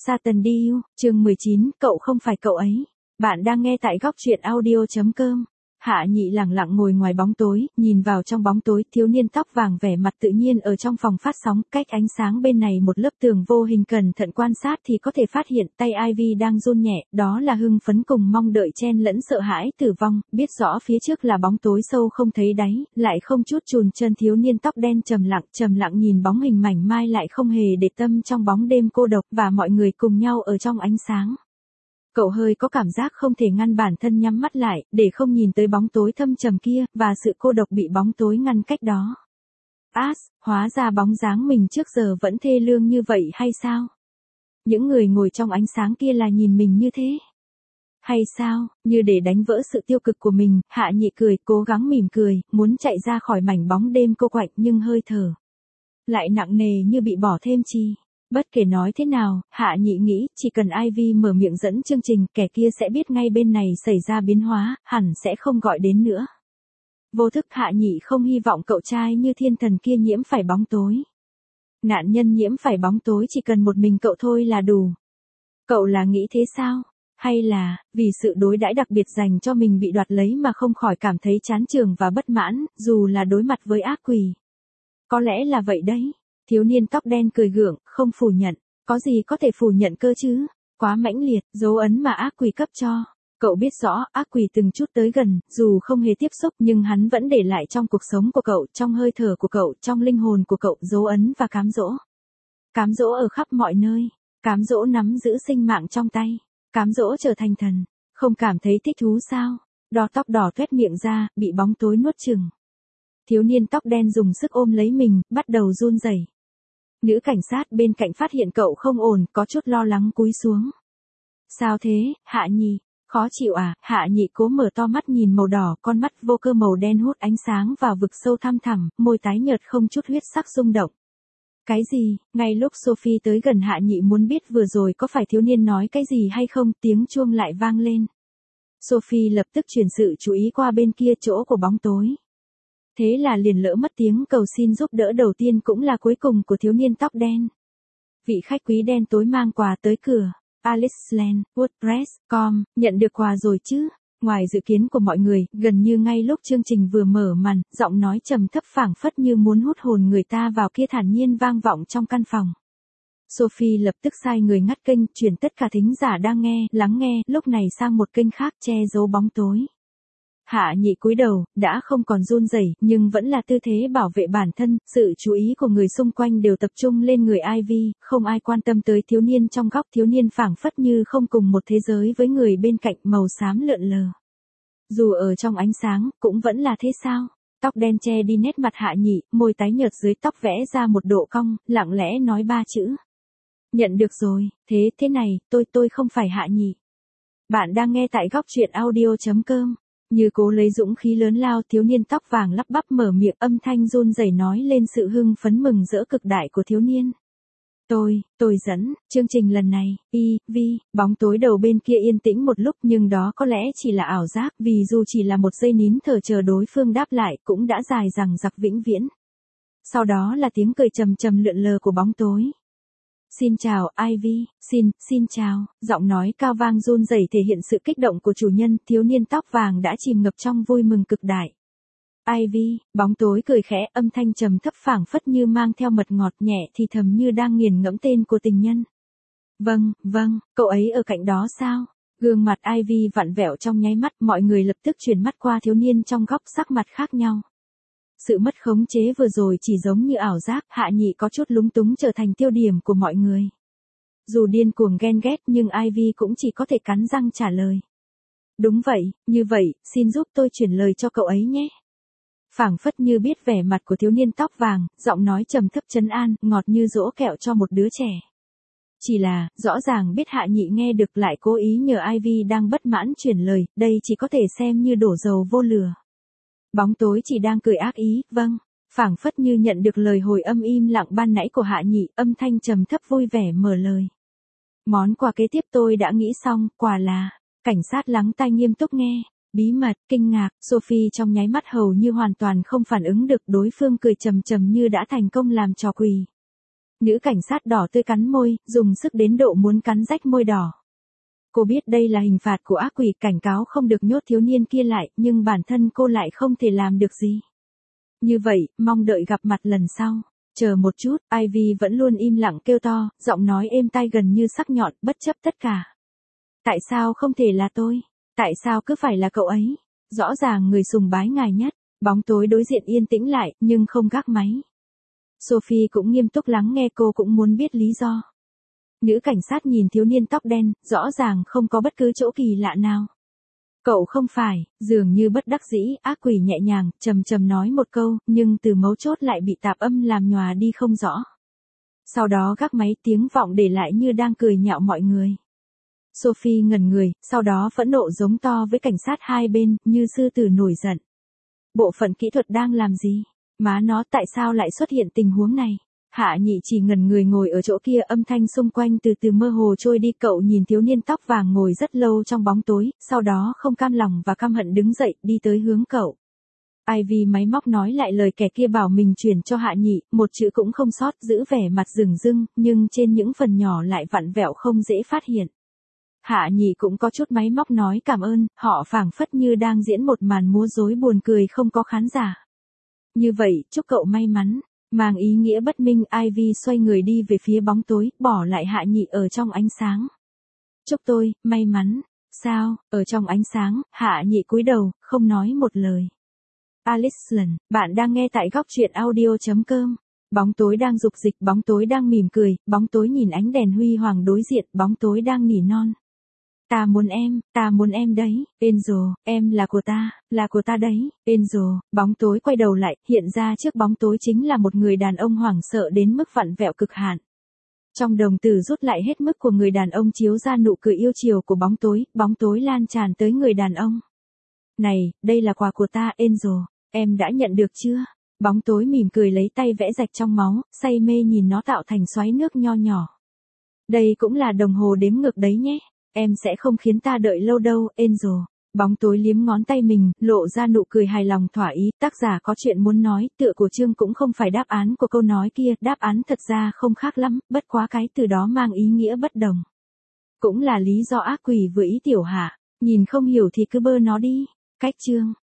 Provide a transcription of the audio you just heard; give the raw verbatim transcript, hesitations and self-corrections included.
Satan Deal, chương mười chín, cậu không phải cậu ấy. Bạn đang nghe tại góc truyện audio chấm com. Hạ Nhị lặng lặng ngồi ngoài bóng tối, nhìn vào trong bóng tối, thiếu niên tóc vàng vẻ mặt tự nhiên ở trong phòng phát sóng, cách ánh sáng bên này một lớp tường vô hình, cẩn thận quan sát thì có thể phát hiện tay Ivy đang run nhẹ, đó là hưng phấn cùng mong đợi chen lẫn sợ hãi tử vong, biết rõ phía trước là bóng tối sâu không thấy đáy, lại không chút chùn chân. Thiếu niên tóc đen trầm lặng, trầm lặng nhìn bóng hình mảnh mai lại không hề để tâm trong bóng đêm cô độc và mọi người cùng nhau ở trong ánh sáng. Cậu hơi có cảm giác không thể ngăn bản thân nhắm mắt lại, để không nhìn tới bóng tối thâm trầm kia, và sự cô độc bị bóng tối ngăn cách đó. As, hóa ra bóng dáng mình trước giờ vẫn thê lương như vậy hay sao? Những người ngồi trong ánh sáng kia là nhìn mình như thế? Hay sao, như để đánh vỡ sự tiêu cực của mình, Hạ Nhị cười, cố gắng mỉm cười, muốn chạy ra khỏi mảnh bóng đêm cô quạnh nhưng hơi thở lại nặng nề như bị bỏ thêm chi. Bất kể nói thế nào, Hạ Nhị nghĩ, chỉ cần Ivy mở miệng dẫn chương trình, kẻ kia sẽ biết ngay bên này xảy ra biến hóa, hẳn sẽ không gọi đến nữa. Vô thức Hạ Nhị không hy vọng cậu trai như thiên thần kia nhiễm phải bóng tối. Nạn nhân nhiễm phải bóng tối chỉ cần một mình cậu thôi là đủ. Cậu là nghĩ thế sao? Hay là, vì sự đối đãi đặc biệt dành cho mình bị đoạt lấy mà không khỏi cảm thấy chán chường và bất mãn, dù là đối mặt với ác quỷ? Có lẽ là vậy đấy. Thiếu niên tóc đen cười gượng, không phủ nhận, có gì có thể phủ nhận cơ chứ, quá mãnh liệt, dấu ấn mà ác quỷ cấp cho. Cậu biết rõ, ác quỷ từng chút tới gần, dù không hề tiếp xúc nhưng hắn vẫn để lại trong cuộc sống của cậu, trong hơi thở của cậu, trong linh hồn của cậu, dấu ấn và cám dỗ. Cám dỗ ở khắp mọi nơi, cám dỗ nắm giữ sinh mạng trong tay, cám dỗ trở thành thần, không cảm thấy thích thú sao? Đỏ tóc đỏ tuét miệng ra, bị bóng tối nuốt chửng. Thiếu niên tóc đen dùng sức ôm lấy mình, bắt đầu run rẩy. Nữ cảnh sát bên cạnh phát hiện cậu không ổn, có chút lo lắng cúi xuống. Sao thế, Hạ Nhị? Khó chịu à? Hạ Nhị cố mở to mắt nhìn màu đỏ, con mắt vô cơ màu đen hút ánh sáng vào vực sâu thăm thẳm, môi tái nhợt không chút huyết sắc rung động. Cái gì? Ngay lúc Sophie tới gần Hạ Nhị muốn biết vừa rồi có phải thiếu niên nói cái gì hay không, tiếng chuông lại vang lên. Sophie lập tức chuyển sự chú ý qua bên kia chỗ của bóng tối. Thế là liền lỡ mất tiếng cầu xin giúp đỡ đầu tiên cũng là cuối cùng của thiếu niên tóc đen. Vị khách quý đen tối mang quà tới cửa. Aliceland, WordPress chấm com, nhận được quà rồi chứ? Ngoài dự kiến của mọi người, gần như ngay lúc chương trình vừa mở màn, giọng nói trầm thấp phảng phất như muốn hút hồn người ta vào kia thản nhiên vang vọng trong căn phòng. Sophie lập tức sai người ngắt kênh, chuyển tất cả thính giả đang nghe, lắng nghe, lúc này sang một kênh khác che giấu bóng tối. Hạ Nhị cúi đầu, đã không còn run rẩy, nhưng vẫn là tư thế bảo vệ bản thân, sự chú ý của người xung quanh đều tập trung lên người Ivy, không ai quan tâm tới thiếu niên trong góc, thiếu niên phảng phất như không cùng một thế giới với người bên cạnh, màu xám lượn lờ. Dù ở trong ánh sáng, cũng vẫn là thế sao? Tóc đen che đi nét mặt Hạ Nhị, môi tái nhợt dưới tóc vẽ ra một độ cong, lặng lẽ nói ba chữ. Nhận được rồi, thế thế này, tôi tôi không phải Hạ Nhị. Bạn đang nghe tại góc truyện audio chấm com. Như cố lấy dũng khí lớn lao, thiếu niên tóc vàng lắp bắp mở miệng, âm thanh run rẩy nói lên sự hưng phấn mừng rỡ cực đại của thiếu niên. Tôi, tôi dẫn, chương trình lần này, y, vi, bóng tối đầu bên kia yên tĩnh một lúc nhưng đó có lẽ chỉ là ảo giác, vì dù chỉ là một giây nín thở chờ đối phương đáp lại cũng đã dài dằng dặc vĩnh viễn. Sau đó là tiếng cười trầm trầm lượn lờ của bóng tối. Xin chào, Ivy, xin, xin chào, giọng nói cao vang run rẩy thể hiện sự kích động của chủ nhân, thiếu niên tóc vàng đã chìm ngập trong vui mừng cực đại. Ivy, bóng tối cười khẽ, âm thanh trầm thấp phảng phất như mang theo mật ngọt, nhẹ thì thầm như đang nghiền ngẫm tên của tình nhân. Vâng, vâng, cậu ấy ở cạnh đó sao? Gương mặt Ivy vặn vẹo trong nháy mắt, mọi người lập tức chuyển mắt qua thiếu niên trong góc, sắc mặt khác nhau. Sự mất khống chế vừa rồi chỉ giống như ảo giác, Hạ Nhị có chút lúng túng trở thành tiêu điểm của mọi người. Dù điên cuồng ghen ghét nhưng Ivy cũng chỉ có thể cắn răng trả lời. Đúng vậy, như vậy, xin giúp tôi chuyển lời cho cậu ấy nhé. Phảng phất như biết vẻ mặt của thiếu niên tóc vàng, giọng nói trầm thấp trấn an, ngọt như dỗ kẹo cho một đứa trẻ. Chỉ là, rõ ràng biết Hạ Nhị nghe được lại cố ý nhờ Ivy đang bất mãn chuyển lời, đây chỉ có thể xem như đổ dầu vô lửa. Bóng tối chỉ đang cười ác ý, vâng, phảng phất như nhận được lời hồi âm im lặng ban nãy của Hạ Nhị, âm thanh trầm thấp vui vẻ mở lời. Món quà kế tiếp tôi đã nghĩ xong, quà là, cảnh sát lắng tai nghiêm túc nghe, bí mật, kinh ngạc, Sophie trong nháy mắt hầu như hoàn toàn không phản ứng được, đối phương cười trầm trầm như đã thành công làm trò quỷ. Nữ cảnh sát đỏ tươi cắn môi, dùng sức đến độ muốn cắn rách môi đỏ. Cô biết đây là hình phạt của ác quỷ, cảnh cáo không được nhốt thiếu niên kia lại, nhưng bản thân cô lại không thể làm được gì. Như vậy, mong đợi gặp mặt lần sau. Chờ một chút, Ivy vẫn luôn im lặng kêu to, giọng nói êm tai gần như sắc nhọn, bất chấp tất cả. Tại sao không thể là tôi? Tại sao cứ phải là cậu ấy? Rõ ràng người sùng bái ngài nhất. Bóng tối đối diện yên tĩnh lại, nhưng không gác máy. Sophie cũng nghiêm túc lắng nghe, cô cũng muốn biết lý do. Nữ cảnh sát nhìn thiếu niên tóc đen, rõ ràng không có bất cứ chỗ kỳ lạ nào. Cậu không phải, dường như bất đắc dĩ, ác quỷ nhẹ nhàng, trầm trầm nói một câu, nhưng từ mấu chốt lại bị tạp âm làm nhòa đi không rõ. Sau đó gác máy, tiếng vọng để lại như đang cười nhạo mọi người. Sophie ngẩn người, sau đó phẫn nộ giống to với cảnh sát hai bên, như sư tử nổi giận. Bộ phận kỹ thuật đang làm gì? Má nó, tại sao lại xuất hiện tình huống này? Hạ Nhị chỉ ngẩn người ngồi ở chỗ kia, âm thanh xung quanh từ từ mơ hồ trôi đi. Cậu nhìn thiếu niên tóc vàng ngồi rất lâu trong bóng tối, sau đó không cam lòng và căm hận đứng dậy, đi tới hướng cậu. Ivy máy móc nói lại lời kẻ kia bảo mình chuyển cho Hạ Nhị, một chữ cũng không sót, giữ vẻ mặt rừng rưng, nhưng trên những phần nhỏ lại vặn vẹo không dễ phát hiện. Hạ Nhị cũng có chút máy móc nói cảm ơn, họ phảng phất như đang diễn một màn múa rối buồn cười không có khán giả. Như vậy, chúc cậu may mắn. Mang ý nghĩa bất minh, Ivy xoay người đi về phía bóng tối, bỏ lại Hạ Nhị ở trong ánh sáng. Chúc tôi, may mắn. Sao, ở trong ánh sáng, Hạ Nhị cúi đầu, không nói một lời. Alisland, bạn đang nghe tại góc truyện audio chấm com. Bóng tối đang dục dịch, bóng tối đang mỉm cười, bóng tối nhìn ánh đèn huy hoàng đối diện, bóng tối đang nỉ non. Ta muốn em, ta muốn em đấy, Angel, em là của ta, là của ta đấy, Angel. Bóng tối quay đầu lại, hiện ra trước bóng tối chính là một người đàn ông hoảng sợ đến mức vặn vẹo cực hạn. Trong đồng tử rút lại hết mức của người đàn ông chiếu ra nụ cười yêu chiều của bóng tối, bóng tối lan tràn tới người đàn ông. Này, đây là quà của ta, Angel, em đã nhận được chưa? Bóng tối mỉm cười lấy tay vẽ rạch trong máu, say mê nhìn nó tạo thành xoáy nước nho nhỏ. Đây cũng là đồng hồ đếm ngược đấy nhé. Em sẽ không khiến ta đợi lâu đâu, Angel. Bóng tối liếm ngón tay mình, lộ ra nụ cười hài lòng thỏa ý. Tác giả có chuyện muốn nói, tựa của chương cũng không phải đáp án của câu nói kia. Đáp án thật ra không khác lắm, bất quá cái từ đó mang ý nghĩa bất đồng. Cũng là lý do ác quỷ vừa ý tiểu Hạ. Nhìn không hiểu thì cứ bơ nó đi. Cách chương.